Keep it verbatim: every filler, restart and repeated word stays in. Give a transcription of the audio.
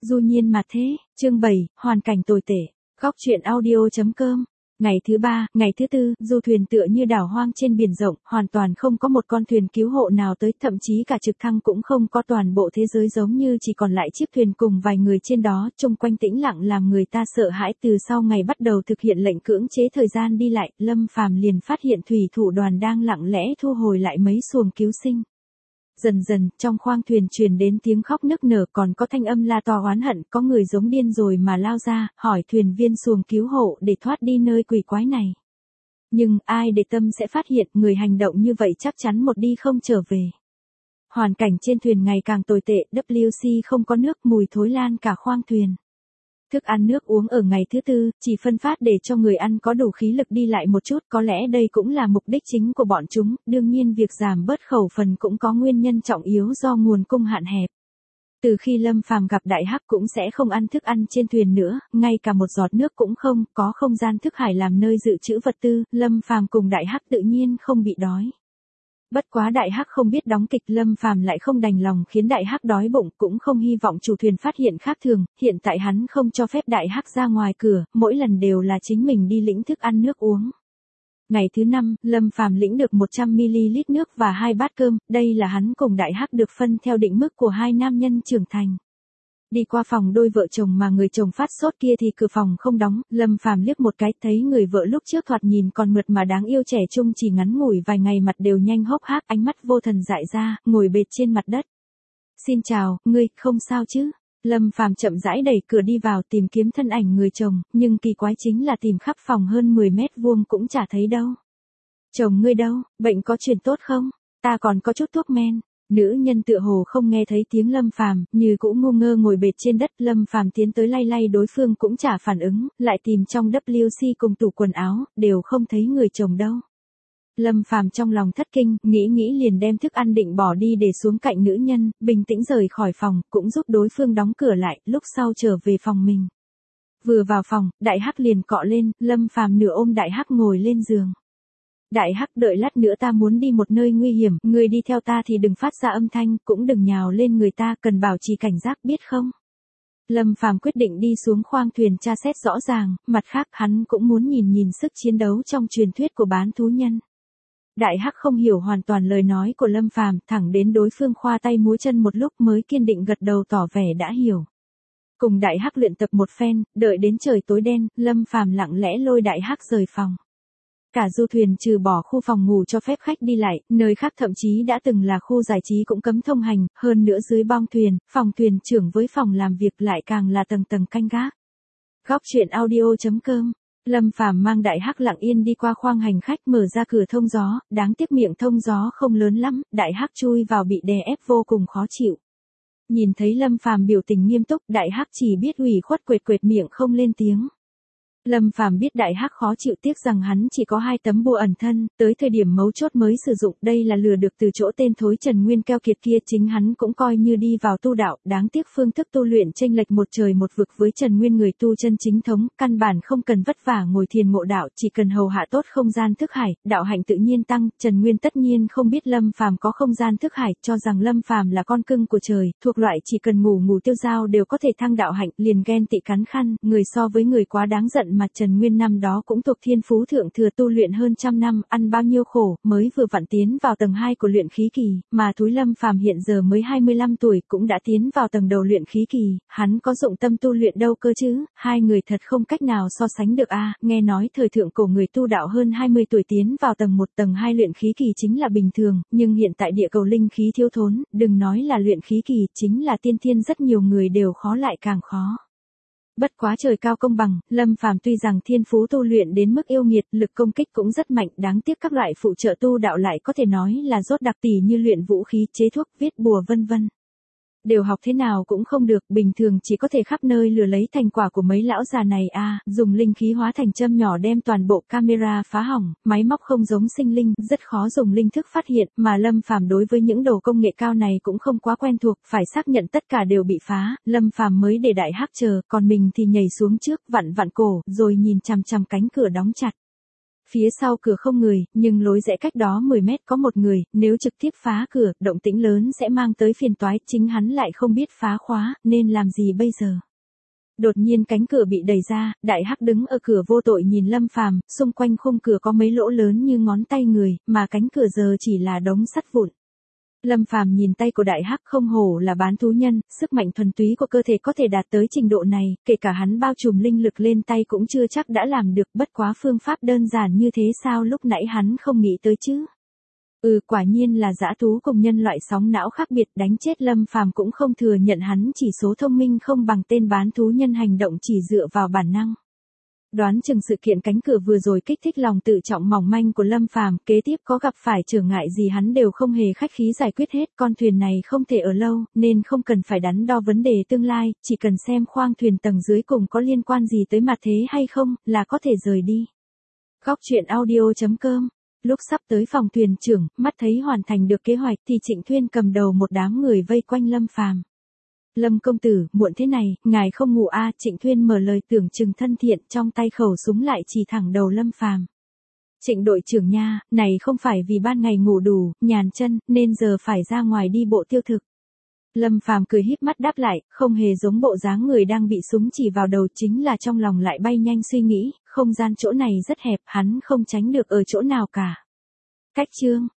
Du nhiên mà thế, chương bảy, hoàn cảnh tồi tệ. Góc truyện audio.com. Ngày thứ ba, ngày thứ tư, du thuyền tựa như đảo hoang trên biển rộng, hoàn toàn không có một con thuyền cứu hộ nào tới, thậm chí cả trực thăng cũng không có, toàn bộ thế giới giống như chỉ còn lại chiếc thuyền cùng vài người trên đó, chung quanh tĩnh lặng làm người ta sợ hãi. Từ sau ngày bắt đầu thực hiện lệnh cưỡng chế thời gian đi lại, Lâm Phàm liền phát hiện thủy thủ đoàn đang lặng lẽ thu hồi lại mấy xuồng cứu sinh. Dần dần, trong khoang thuyền truyền đến tiếng khóc nức nở, còn có thanh âm la to oán hận, có người giống điên rồi mà lao ra, hỏi thuyền viên xuồng cứu hộ để thoát đi nơi quỷ quái này. Nhưng, ai để tâm sẽ phát hiện, người hành động như vậy chắc chắn một đi không trở về. Hoàn cảnh trên thuyền ngày càng tồi tệ, W C không có nước, mùi thối lan cả khoang thuyền. Thức ăn nước uống ở ngày thứ tư, chỉ phân phát để cho người ăn có đủ khí lực đi lại một chút, có lẽ đây cũng là mục đích chính của bọn chúng, đương nhiên việc giảm bớt khẩu phần cũng có nguyên nhân trọng yếu do nguồn cung hạn hẹp. Từ khi Lâm Phàm gặp Đại Hắc cũng sẽ không ăn thức ăn trên thuyền nữa, ngay cả một giọt nước cũng không, có không gian thức hải làm nơi dự trữ vật tư, Lâm Phàm cùng Đại Hắc tự nhiên không bị đói. Bất quá Đại Hắc không biết đóng kịch, Lâm Phàm lại không đành lòng khiến Đại Hắc đói bụng, cũng không hy vọng chủ thuyền phát hiện khác thường, hiện tại hắn không cho phép Đại Hắc ra ngoài cửa, mỗi lần đều là chính mình đi lĩnh thức ăn nước uống. Ngày thứ năm, Lâm Phàm lĩnh được một trăm mi li lít nước và hai bát cơm, đây là hắn cùng Đại Hắc được phân theo định mức của hai nam nhân trưởng thành. Đi qua phòng đôi vợ chồng mà người chồng phát sốt kia thì cửa phòng không đóng, Lâm Phàm liếc một cái thấy người vợ lúc trước thoạt nhìn còn mượt mà đáng yêu trẻ trung chỉ ngắn ngủi vài ngày mặt đều nhanh hốc hác, ánh mắt vô thần dại ra, ngồi bệt trên mặt đất. Xin chào, ngươi, không sao chứ? Lâm Phàm chậm rãi đẩy cửa đi vào tìm kiếm thân ảnh người chồng, nhưng kỳ quái chính là tìm khắp phòng hơn mười mét vuông cũng chả thấy đâu. Chồng ngươi đâu, bệnh có chuyển tốt không? Ta còn có chút thuốc men. Nữ nhân tựa hồ không nghe thấy tiếng Lâm Phàm, như cũ ngu ngơ ngồi bệt trên đất, Lâm Phàm tiến tới lay lay đối phương cũng chả phản ứng, lại tìm trong W C cùng tủ quần áo, đều không thấy người chồng đâu. Lâm Phàm trong lòng thất kinh, nghĩ nghĩ liền đem thức ăn định bỏ đi để xuống cạnh nữ nhân, bình tĩnh rời khỏi phòng, cũng giúp đối phương đóng cửa lại, lúc sau trở về phòng mình. Vừa vào phòng, Đại Hắc liền cọ lên, Lâm Phàm nửa ôm Đại Hắc ngồi lên giường. Đại Hắc, đợi lát nữa ta muốn đi một nơi nguy hiểm, người đi theo ta thì đừng phát ra âm thanh, cũng đừng nhào lên người ta, cần bảo trì cảnh giác, biết không? Lâm Phàm quyết định đi xuống khoang thuyền tra xét rõ ràng, mặt khác hắn cũng muốn nhìn nhìn sức chiến đấu trong truyền thuyết của bán thú nhân. Đại Hắc không hiểu hoàn toàn lời nói của Lâm Phàm, thẳng đến đối phương khoa tay múa chân một lúc mới kiên định gật đầu tỏ vẻ đã hiểu. Cùng Đại Hắc luyện tập một phen, đợi đến trời tối đen, Lâm Phàm lặng lẽ lôi Đại Hắc rời phòng. Cả du thuyền trừ bỏ khu phòng ngủ cho phép khách đi lại, nơi khác thậm chí đã từng là khu giải trí cũng cấm thông hành, hơn nữa dưới bong thuyền, phòng thuyền trưởng với phòng làm việc lại càng là tầng tầng canh gác. Góc truyện audio.com. Lâm Phàm mang Đại Hắc lặng yên đi qua khoang hành khách, mở ra cửa thông gió, đáng tiếc miệng thông gió không lớn lắm, Đại Hắc chui vào bị đè ép vô cùng khó chịu. Nhìn thấy Lâm Phàm biểu tình nghiêm túc, Đại Hắc chỉ biết ủy khuất quệt quệt miệng không lên tiếng. Lâm Phàm biết Đại Hắc khó chịu, tiếc rằng hắn chỉ có hai tấm bùa ẩn thân, tới thời điểm mấu chốt mới sử dụng, đây là lừa được từ chỗ tên thối Trần Nguyên keo kiệt kia, chính hắn cũng coi như đi vào tu đạo, đáng tiếc phương thức tu luyện chênh lệch một trời một vực với Trần Nguyên người tu chân chính thống, căn bản không cần vất vả ngồi thiền ngộ đạo, chỉ cần hầu hạ tốt không gian thức hải, đạo hạnh tự nhiên tăng. Trần Nguyên tất nhiên không biết Lâm Phàm có không gian thức hải, cho rằng Lâm Phàm là con cưng của trời, thuộc loại chỉ cần ngủ ngủ tiêu dao đều có thể thăng đạo hạnh, liền ghen tị cắn khăn, người so với người quá đáng giận. Mà Trần Nguyên năm đó cũng thuộc thiên phú thượng thừa, tu luyện hơn trăm năm, ăn bao nhiêu khổ, mới vừa vặn tiến vào tầng hai của luyện khí kỳ, mà túi Lâm Phàm hiện giờ mới hai mươi lăm tuổi cũng đã tiến vào tầng đầu luyện khí kỳ, hắn có dụng tâm tu luyện đâu cơ chứ, hai người thật không cách nào so sánh được a. À, nghe nói thời thượng cổ người tu đạo hơn hai mươi tuổi tiến vào tầng một tầng hai luyện khí kỳ chính là bình thường, nhưng hiện tại địa cầu linh khí thiếu thốn, đừng nói là luyện khí kỳ, chính là tiên thiên rất nhiều người đều khó lại càng khó. Bất quá trời cao công bằng, Lâm Phàm tuy rằng thiên phú tu luyện đến mức yêu nghiệt, lực công kích cũng rất mạnh, đáng tiếc các loại phụ trợ tu đạo lại có thể nói là rốt đặc, tỉ như luyện vũ khí, chế thuốc, viết bùa vân vân. Đều học thế nào cũng không được, bình thường chỉ có thể khắp nơi lừa lấy thành quả của mấy lão già này a, à, dùng linh khí hóa thành châm nhỏ đem toàn bộ camera phá hỏng, máy móc không giống sinh linh, rất khó dùng linh thức phát hiện, mà Lâm Phàm đối với những đồ công nghệ cao này cũng không quá quen thuộc, phải xác nhận tất cả đều bị phá, Lâm Phàm mới để Đại Hắc chờ, còn mình thì nhảy xuống trước, vặn vặn cổ, rồi nhìn chằm chằm cánh cửa đóng chặt. Phía sau cửa không người, nhưng lối rẽ cách đó mười mét có một người, nếu trực tiếp phá cửa, động tĩnh lớn sẽ mang tới phiền toái, chính hắn lại không biết phá khóa, nên làm gì bây giờ? Đột nhiên cánh cửa bị đẩy ra, Đại Hắc đứng ở cửa vô tội nhìn Lâm Phàm, xung quanh khung cửa có mấy lỗ lớn như ngón tay người, mà cánh cửa giờ chỉ là đống sắt vụn. Lâm Phàm nhìn tay của Đại Hắc, không hổ là bán thú nhân, sức mạnh thuần túy của cơ thể có thể đạt tới trình độ này, kể cả hắn bao trùm linh lực lên tay cũng chưa chắc đã làm được, bất quá phương pháp đơn giản như thế sao lúc nãy hắn không nghĩ tới chứ? Ừ, quả nhiên là dã thú cùng nhân loại sóng não khác biệt, đánh chết Lâm Phàm cũng không thừa nhận hắn chỉ số thông minh không bằng tên bán thú nhân hành động chỉ dựa vào bản năng. Đoán chừng sự kiện cánh cửa vừa rồi kích thích lòng tự trọng mỏng manh của Lâm Phàm, kế tiếp có gặp phải trở ngại gì hắn đều không hề khách khí giải quyết hết, con thuyền này không thể ở lâu, nên không cần phải đắn đo vấn đề tương lai, chỉ cần xem khoang thuyền tầng dưới cùng có liên quan gì tới mặt thế hay không, là có thể rời đi. Góc truyện audio chấm com. Lúc sắp tới phòng thuyền trưởng, mắt thấy hoàn thành được kế hoạch thì Trịnh Thuyên cầm đầu một đám người vây quanh Lâm Phàm. Lâm công tử, muộn thế này, ngài không ngủ a? Trịnh Thuyên mở lời tưởng chừng thân thiện, trong tay khẩu súng lại chỉ thẳng đầu Lâm Phàm. Trịnh đội trưởng nha, này không phải vì ban ngày ngủ đủ, nhàn chân, nên giờ phải ra ngoài đi bộ tiêu thực. Lâm Phàm cười híp mắt đáp lại, không hề giống bộ dáng người đang bị súng chỉ vào đầu, chính là trong lòng lại bay nhanh suy nghĩ, không gian chỗ này rất hẹp, hắn không tránh được ở chỗ nào cả. Cách chương